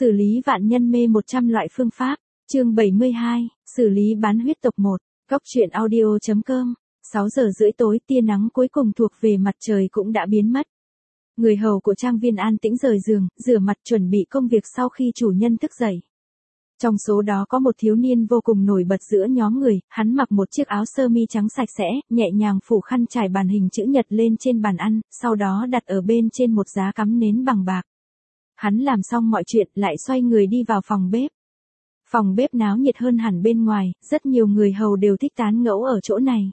Xử lý vạn nhân mê 100 loại phương pháp. Chương 72, xử lý bán huyết tộc 1. Góc truyện audio.com. 6 giờ rưỡi tối, tia nắng cuối cùng thuộc về mặt trời cũng đã biến mất. Người hầu của trang viên an tĩnh rời giường, rửa mặt chuẩn bị công việc sau khi chủ nhân thức dậy. Trong số đó có một thiếu niên vô cùng nổi bật giữa nhóm người, hắn mặc một chiếc áo sơ mi trắng sạch sẽ, nhẹ nhàng phủ khăn trải bàn hình chữ nhật lên trên bàn ăn, sau đó đặt ở bên trên một giá cắm nến bằng bạc. Hắn làm xong mọi chuyện lại xoay người đi vào phòng bếp. Phòng bếp náo nhiệt hơn hẳn bên ngoài, rất nhiều người hầu đều thích tán gẫu ở chỗ này.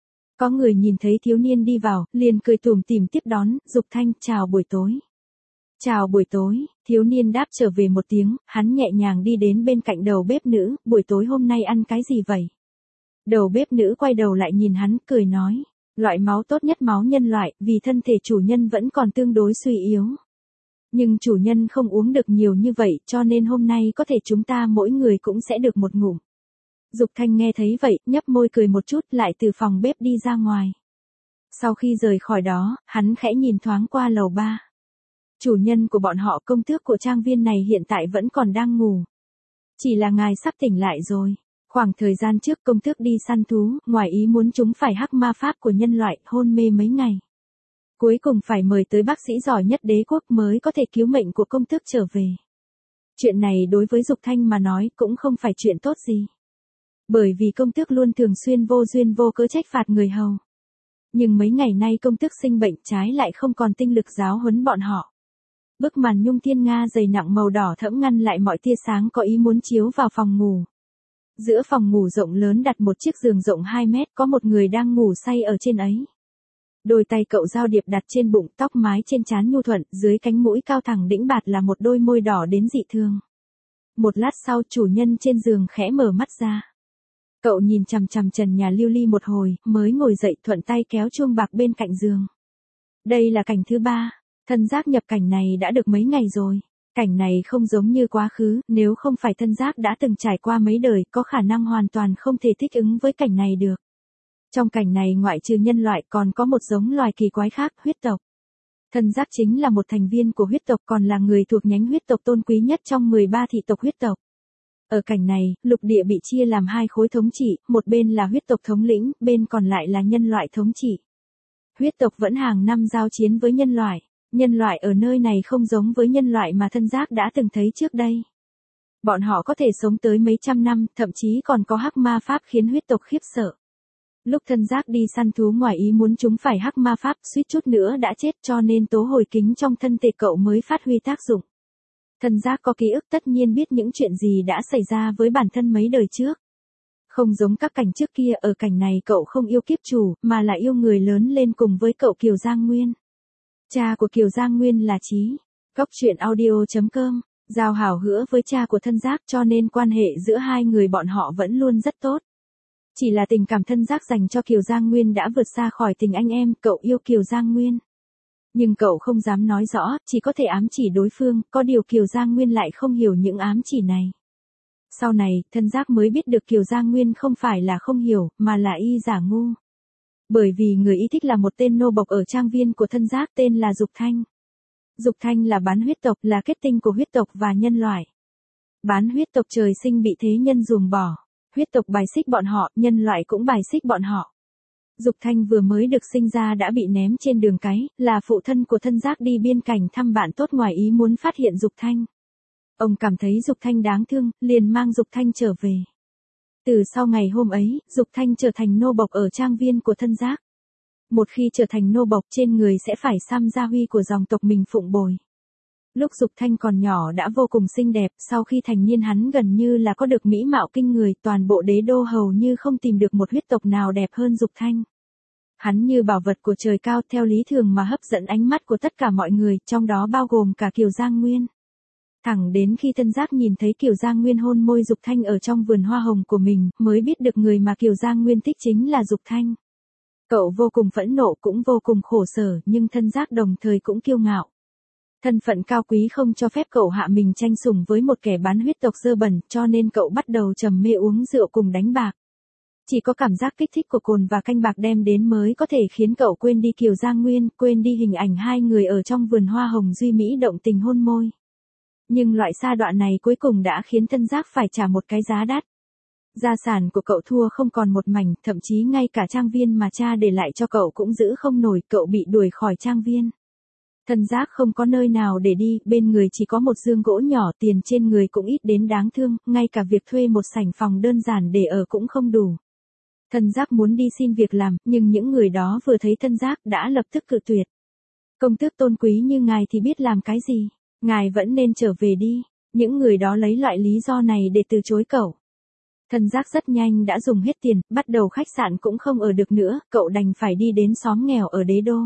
Có người nhìn thấy thiếu niên đi vào, liền cười tủm tỉm tiếp đón, Dục Thanh, chào buổi tối. Chào buổi tối, thiếu niên đáp trở về một tiếng, hắn nhẹ nhàng đi đến bên cạnh đầu bếp nữ, buổi tối hôm nay ăn cái gì vậy? Đầu bếp nữ quay đầu lại nhìn hắn, cười nói, loại máu tốt nhất máu nhân loại, vì thân thể chủ nhân vẫn còn tương đối suy yếu. Nhưng chủ nhân không uống được nhiều như vậy, cho nên hôm nay có thể chúng ta mỗi người cũng sẽ được một ngụm. Dục Thanh nghe thấy vậy, nhấp môi cười một chút, lại từ phòng bếp đi ra ngoài. Sau khi rời khỏi đó, hắn khẽ nhìn thoáng qua lầu 3. Chủ nhân của bọn họ, công tước của trang viên này hiện tại vẫn còn đang ngủ. Chỉ là ngài sắp tỉnh lại rồi. Khoảng thời gian trước công tước đi săn thú, ngoài ý muốn chúng phải hắc ma pháp của nhân loại, hôn mê mấy ngày. Cuối cùng phải mời tới bác sĩ giỏi nhất đế quốc mới có thể cứu mệnh của công tước trở về. Chuyện này đối với Dục Thanh mà nói cũng không phải chuyện tốt gì. Bởi vì công tước luôn thường xuyên vô duyên vô cớ trách phạt người hầu. Nhưng mấy ngày nay công tước sinh bệnh, trái lại không còn tinh lực giáo huấn bọn họ. Bức màn nhung thiên nga dày nặng màu đỏ thẫm ngăn lại mọi tia sáng có ý muốn chiếu vào phòng ngủ. Giữa phòng ngủ rộng lớn đặt một chiếc giường rộng 2 mét, có một người đang ngủ say ở trên ấy. Đôi tay cậu giao điệp đặt trên bụng, tóc mái trên trán nhu thuận, dưới cánh mũi cao thẳng đĩnh bạt là một đôi môi đỏ đến dị thường. Một lát sau, chủ nhân trên giường khẽ mở mắt ra. Cậu nhìn chằm chằm trần nhà lưu ly một hồi, mới ngồi dậy, thuận tay kéo chuông bạc bên cạnh giường. Đây là cảnh thứ 3. Thân giác nhập cảnh này đã được mấy ngày rồi. Cảnh này không giống như quá khứ, nếu không phải thân giác đã từng trải qua mấy đời, có khả năng hoàn toàn không thể thích ứng với cảnh này được. Trong cảnh này ngoại trừ nhân loại còn có một giống loài kỳ quái khác, huyết tộc. Thân giác chính là một thành viên của huyết tộc, còn là người thuộc nhánh huyết tộc tôn quý nhất trong 13 thị tộc huyết tộc. Ở cảnh này, lục địa bị chia làm 2 khối thống trị, một bên là huyết tộc thống lĩnh, bên còn lại là nhân loại thống trị. Huyết tộc vẫn hàng năm giao chiến với nhân loại. Nhân loại ở nơi này không giống với nhân loại mà thân giác đã từng thấy trước đây. Bọn họ có thể sống tới mấy trăm năm, thậm chí còn có hắc ma pháp khiến huyết tộc khiếp sợ. Lúc thân giác đi săn thú ngoài ý muốn chúng phải hắc ma pháp, suýt chút nữa đã chết, cho nên tố hồi kính trong thân thể cậu mới phát huy tác dụng. Thân giác có ký ức, tất nhiên biết những chuyện gì đã xảy ra với bản thân mấy đời trước. Không giống các cảnh trước kia, ở cảnh này cậu không yêu kiếp chủ, mà là yêu người lớn lên cùng với cậu Kiều Giang Nguyên. Cha của Kiều Giang Nguyên là Chí. Góc truyện audio.com. Giao hảo hứa với cha của thân giác, cho nên quan hệ giữa hai người bọn họ vẫn luôn rất tốt. Chỉ là tình cảm thân giác dành cho Kiều Giang Nguyên đã vượt xa khỏi tình anh em, cậu yêu Kiều Giang Nguyên. Nhưng cậu không dám nói rõ, chỉ có thể ám chỉ đối phương, có điều Kiều Giang Nguyên lại không hiểu những ám chỉ này. Sau này, thân giác mới biết được Kiều Giang Nguyên không phải là không hiểu, mà là y giả ngu. Bởi vì người y thích là một tên nô bộc ở trang viên của thân giác tên là Dục Thanh. Dục Thanh là bán huyết tộc, là kết tinh của huyết tộc và nhân loại. Bán huyết tộc trời sinh bị thế nhân ruồng bỏ. Huyết tộc bài xích bọn họ, nhân loại cũng bài xích bọn họ. Dục Thanh vừa mới được sinh ra đã bị ném trên đường cái, là phụ thân của thân giác đi biên cảnh thăm bạn tốt, ngoài ý muốn phát hiện Dục Thanh. Ông cảm thấy Dục Thanh đáng thương, liền mang Dục Thanh trở về. Từ sau ngày hôm ấy, Dục Thanh trở thành nô bộc ở trang viên của thân giác. Một khi trở thành nô bộc, trên người sẽ phải xăm gia huy của dòng tộc mình phụng bồi. Lúc Dục Thanh còn nhỏ đã vô cùng xinh đẹp, sau khi thành niên hắn gần như là có được mỹ mạo kinh người, toàn bộ đế đô hầu như không tìm được một huyết tộc nào đẹp hơn Dục Thanh. Hắn như bảo vật của trời cao, theo lý thường mà hấp dẫn ánh mắt của tất cả mọi người, trong đó bao gồm cả Kiều Giang Nguyên. Thẳng đến khi thân giác nhìn thấy Kiều Giang Nguyên hôn môi Dục Thanh ở trong vườn hoa hồng của mình, mới biết được người mà Kiều Giang Nguyên thích chính là Dục Thanh. Cậu vô cùng phẫn nộ, cũng vô cùng khổ sở, nhưng thân giác đồng thời cũng kiêu ngạo. Thân phận cao quý không cho phép cậu hạ mình tranh sủng với một kẻ bán huyết tộc dơ bẩn, cho nên cậu bắt đầu trầm mê uống rượu cùng đánh bạc. Chỉ có cảm giác kích thích của cồn và canh bạc đem đến mới có thể khiến cậu quên đi Kiều Giang Nguyên, quên đi hình ảnh hai người ở trong vườn hoa hồng duy mỹ động tình hôn môi. Nhưng loại sa đọa này cuối cùng đã khiến Tân Giác phải trả một cái giá đắt. Gia sản của cậu thua không còn một mảnh, thậm chí ngay cả trang viên mà cha để lại cho cậu cũng giữ không nổi, cậu bị đuổi khỏi trang viên. Tân Giác không có nơi nào để đi, bên người chỉ có một giường gỗ nhỏ, tiền trên người cũng ít đến đáng thương, ngay cả việc thuê một sảnh phòng đơn giản để ở cũng không đủ. Tân Giác muốn đi xin việc làm, nhưng những người đó vừa thấy Tân Giác đã lập tức cự tuyệt. Công tước tôn quý như ngài thì biết làm cái gì, ngài vẫn nên trở về đi. Những người đó lấy loại lý do này để từ chối cậu. Tân Giác rất nhanh đã dùng hết tiền, bắt đầu khách sạn cũng không ở được nữa, cậu đành phải đi đến xóm nghèo ở Đế Đô.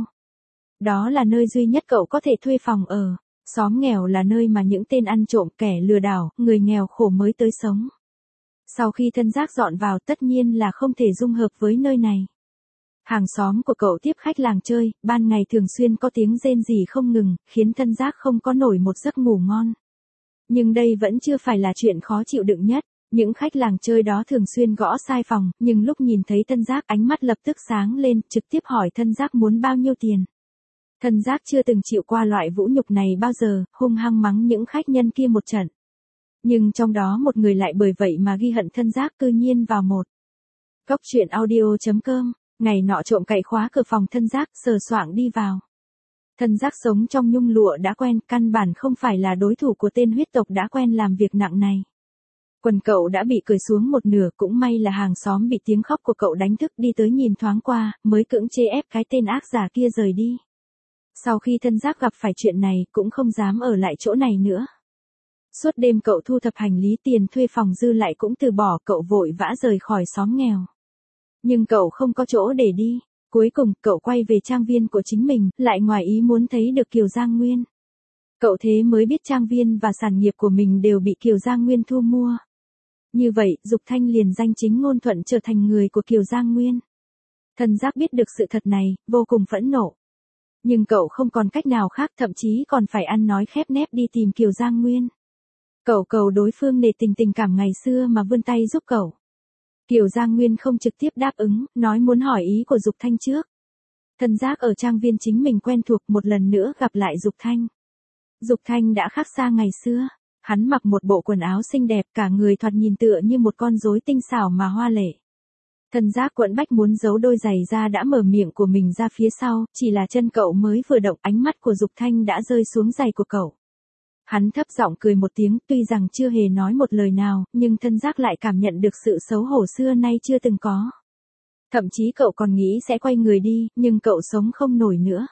Đó là nơi duy nhất cậu có thể thuê phòng ở. Xóm nghèo là nơi mà những tên ăn trộm, kẻ lừa đảo, người nghèo khổ mới tới sống. Sau khi Tân Giác dọn vào, tất nhiên là không thể dung hợp với nơi này. Hàng xóm của cậu tiếp khách làng chơi, ban ngày thường xuyên có tiếng rên rỉ không ngừng, khiến Tân Giác không có nổi một giấc ngủ ngon. Nhưng đây vẫn chưa phải là chuyện khó chịu đựng nhất. Những khách làng chơi đó thường xuyên gõ sai phòng, nhưng lúc nhìn thấy Tân Giác ánh mắt lập tức sáng lên, trực tiếp hỏi Tân Giác muốn bao nhiêu tiền. Tân Giác chưa từng chịu qua loại vũ nhục này bao giờ, hung hăng mắng những khách nhân kia một trận. Nhưng trong đó một người lại bởi vậy mà ghi hận Tân Giác, cư nhiên vào một. Góc truyện audio.com, ngày nọ trộm cậy khóa cửa phòng Tân Giác, sờ soạng đi vào. Tân Giác sống trong nhung lụa đã quen, căn bản không phải là đối thủ của tên huyết tộc đã quen làm việc nặng này. Quần cậu đã bị cởi xuống một nửa, cũng may là hàng xóm bị tiếng khóc của cậu đánh thức, đi tới nhìn thoáng qua, mới cưỡng chế ép cái tên ác giả kia rời đi. Sau khi Tân Giác gặp phải chuyện này, cũng không dám ở lại chỗ này nữa. Suốt đêm cậu thu thập hành lý, tiền thuê phòng dư lại cũng từ bỏ, cậu vội vã rời khỏi xóm nghèo. Nhưng cậu không có chỗ để đi. Cuối cùng, cậu quay về trang viên của chính mình, lại ngoài ý muốn thấy được Kiều Giang Nguyên. Cậu thế mới biết trang viên và sản nghiệp của mình đều bị Kiều Giang Nguyên thu mua. Như vậy, Dục Thanh liền danh chính ngôn thuận trở thành người của Kiều Giang Nguyên. Tân Giác biết được sự thật này, vô cùng phẫn nộ. Nhưng cậu không còn cách nào khác, thậm chí còn phải ăn nói khép nép đi tìm Kiều Giang Nguyên. Cậu cầu đối phương nể tình cảm ngày xưa mà vươn tay giúp cậu. Kiều Giang Nguyên không trực tiếp đáp ứng, nói muốn hỏi ý của Dục Thanh trước. Tân Giác ở trang viên chính mình quen thuộc, một lần nữa gặp lại Dục Thanh. Dục Thanh đã khác xa ngày xưa. Hắn mặc một bộ quần áo xinh đẹp, cả người thoạt nhìn tựa như một con rối tinh xảo mà hoa lệ. Tân Giác quẫn bách muốn giấu đôi giày ra đã mở miệng của mình ra phía sau, chỉ là chân cậu mới vừa động, ánh mắt của Dục Thanh đã rơi xuống giày của cậu. Hắn thấp giọng cười một tiếng, tuy rằng chưa hề nói một lời nào, nhưng Tân Giác lại cảm nhận được sự xấu hổ xưa nay chưa từng có. Thậm chí cậu còn nghĩ sẽ quay người đi, nhưng cậu sống không nổi nữa.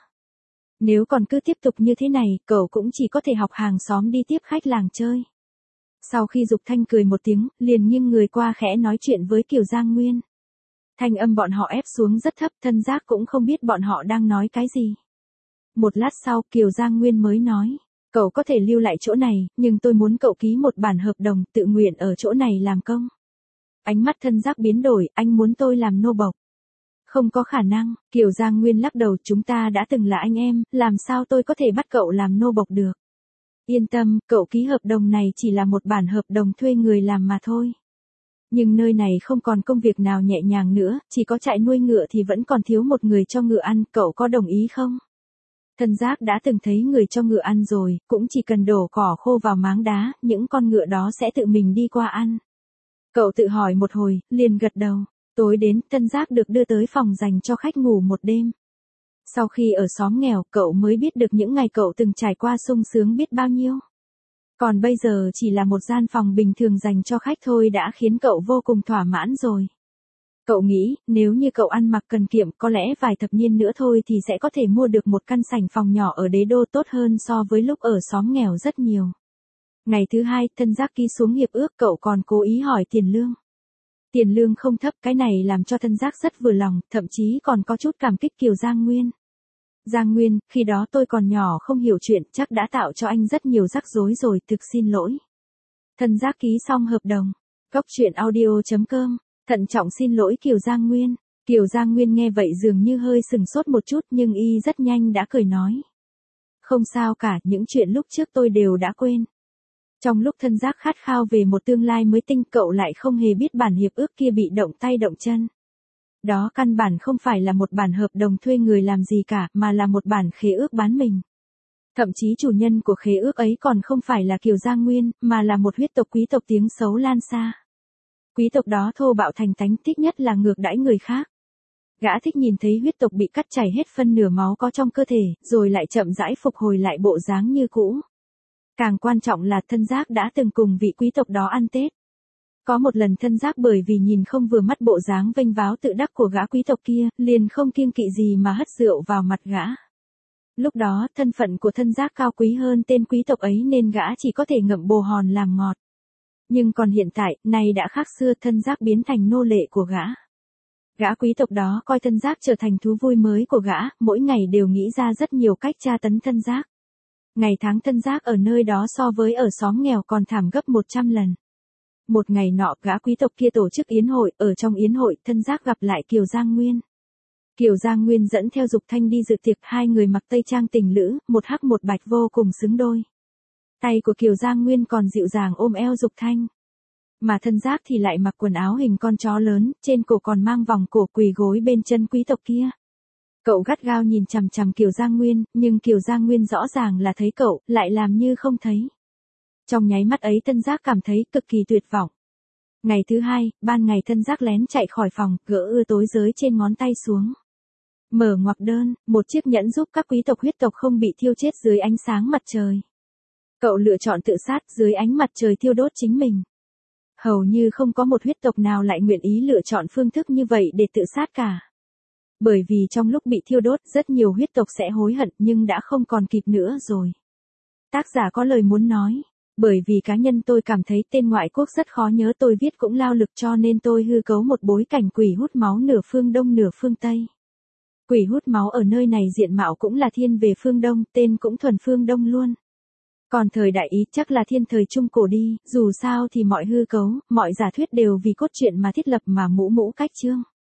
Nếu còn cứ tiếp tục như thế này, cậu cũng chỉ có thể học hàng xóm đi tiếp khách làng chơi. Sau khi Dục Thanh cười một tiếng, liền nghiêng người qua khẽ nói chuyện với Kiều Giang Nguyên. Thanh âm bọn họ ép xuống rất thấp, Tân Giác cũng không biết bọn họ đang nói cái gì. Một lát sau, Kiều Giang Nguyên mới nói, cậu có thể lưu lại chỗ này, nhưng tôi muốn cậu ký một bản hợp đồng, tự nguyện ở chỗ này làm công. Ánh mắt Tân Giác biến đổi, anh muốn tôi làm nô bộc. Không có khả năng, Kiều Giang Nguyên lắc đầu, chúng ta đã từng là anh em, làm sao tôi có thể bắt cậu làm nô bộc được. Yên tâm, cậu ký hợp đồng này chỉ là một bản hợp đồng thuê người làm mà thôi. Nhưng nơi này không còn công việc nào nhẹ nhàng nữa, chỉ có trại nuôi ngựa thì vẫn còn thiếu một người cho ngựa ăn, cậu có đồng ý không? Tân Giác đã từng thấy người cho ngựa ăn rồi, cũng chỉ cần đổ cỏ khô vào máng đá, những con ngựa đó sẽ tự mình đi qua ăn. Cậu tự hỏi một hồi, liền gật đầu. Tối đến, Tân Giác được đưa tới phòng dành cho khách ngủ một đêm. Sau khi ở xóm nghèo, cậu mới biết được những ngày cậu từng trải qua sung sướng biết bao nhiêu. Còn bây giờ chỉ là một gian phòng bình thường dành cho khách thôi đã khiến cậu vô cùng thỏa mãn rồi. Cậu nghĩ, nếu như cậu ăn mặc cần kiệm, có lẽ vài thập niên nữa thôi thì sẽ có thể mua được một căn sảnh phòng nhỏ ở Đế Đô tốt hơn so với lúc ở xóm nghèo rất nhiều. Ngày thứ hai, Tân Giác ký xuống hiệp ước, cậu còn cố ý hỏi tiền lương. Tiền lương không thấp, cái này làm cho Tân Giác rất vừa lòng, thậm chí còn có chút cảm kích Kiều Giang Nguyên. Giang Nguyên, khi đó tôi còn nhỏ không hiểu chuyện, chắc đã tạo cho anh rất nhiều rắc rối rồi, thực xin lỗi. Tân Giác ký xong hợp đồng. Góc truyện audio.com, thận trọng xin lỗi Kiều Giang Nguyên. Kiều Giang Nguyên nghe vậy dường như hơi sừng sốt một chút, nhưng y rất nhanh đã cười nói. Không sao cả, những chuyện lúc trước tôi đều đã quên. Trong lúc Tân Giác khát khao về một tương lai mới tinh, cậu lại không hề biết bản hiệp ước kia bị động tay động chân. Đó căn bản không phải là một bản hợp đồng thuê người làm gì cả, mà là một bản khế ước bán mình. Thậm chí chủ nhân của khế ước ấy còn không phải là Kiều Giang Nguyên, mà là một huyết tộc quý tộc tiếng xấu lan xa. Quý tộc đó thô bạo thành tánh, thích nhất là ngược đãi người khác. Gã thích nhìn thấy huyết tộc bị cắt chảy hết phân nửa máu có trong cơ thể, rồi lại chậm rãi phục hồi lại bộ dáng như cũ. Càng quan trọng là Thân Giác đã từng cùng vị quý tộc đó ăn Tết. Có một lần Thân Giác bởi vì nhìn không vừa mắt bộ dáng vênh váo tự đắc của gã quý tộc kia, liền không kiêng kỵ gì mà hất rượu vào mặt gã. Lúc đó, thân phận của Thân Giác cao quý hơn tên quý tộc ấy nên gã chỉ có thể ngậm bồ hòn làm ngọt. Nhưng còn hiện tại, nay đã khác xưa, Thân Giác biến thành nô lệ của gã. Gã quý tộc đó coi Thân Giác trở thành thú vui mới của gã, mỗi ngày đều nghĩ ra rất nhiều cách tra tấn Thân Giác. Ngày tháng Thân Giác ở nơi đó so với ở xóm nghèo còn thảm gấp 100 lần. Một ngày nọ, gã quý tộc kia tổ chức yến hội, ở trong yến hội, Thân Giác gặp lại Kiều Giang Nguyên. Kiều Giang Nguyên dẫn theo Dục Thanh đi dự tiệc, hai người mặc tây trang tình lữ, một hắc một bạch vô cùng xứng đôi. Tay của Kiều Giang Nguyên còn dịu dàng ôm eo Dục Thanh. Mà Thân Giác thì lại mặc quần áo hình con chó lớn, trên cổ còn mang vòng cổ, quỳ gối bên chân quý tộc kia. Cậu gắt gao nhìn chằm chằm Kiều Giang Nguyên, nhưng Kiều Giang Nguyên rõ ràng là thấy cậu, lại làm như không thấy. Trong nháy mắt ấy Thân Giác cảm thấy cực kỳ tuyệt vọng. Ngày thứ hai, ban ngày Thân Giác lén chạy khỏi phòng, gỡ ưa tối giới trên ngón tay xuống. Mở ngoặc đơn, một chiếc nhẫn giúp các quý tộc huyết tộc không bị thiêu chết dưới ánh sáng mặt trời. Cậu lựa chọn tự sát dưới ánh mặt trời thiêu đốt chính mình. Hầu như không có một huyết tộc nào lại nguyện ý lựa chọn phương thức như vậy để tự sát cả. Bởi vì trong lúc bị thiêu đốt, rất nhiều huyết tộc sẽ hối hận nhưng đã không còn kịp nữa rồi. Tác giả có lời muốn nói. Bởi vì cá nhân tôi cảm thấy tên ngoại quốc rất khó nhớ, tôi viết cũng lao lực, cho nên tôi hư cấu một bối cảnh quỷ hút máu nửa phương Đông nửa phương Tây. Quỷ hút máu ở nơi này diện mạo cũng là thiên về phương Đông, tên cũng thuần phương Đông luôn. Còn thời đại Ý chắc là thiên thời Trung Cổ đi, dù sao thì mọi hư cấu, mọi giả thuyết đều vì cốt truyện mà thiết lập mà mũ cách chương.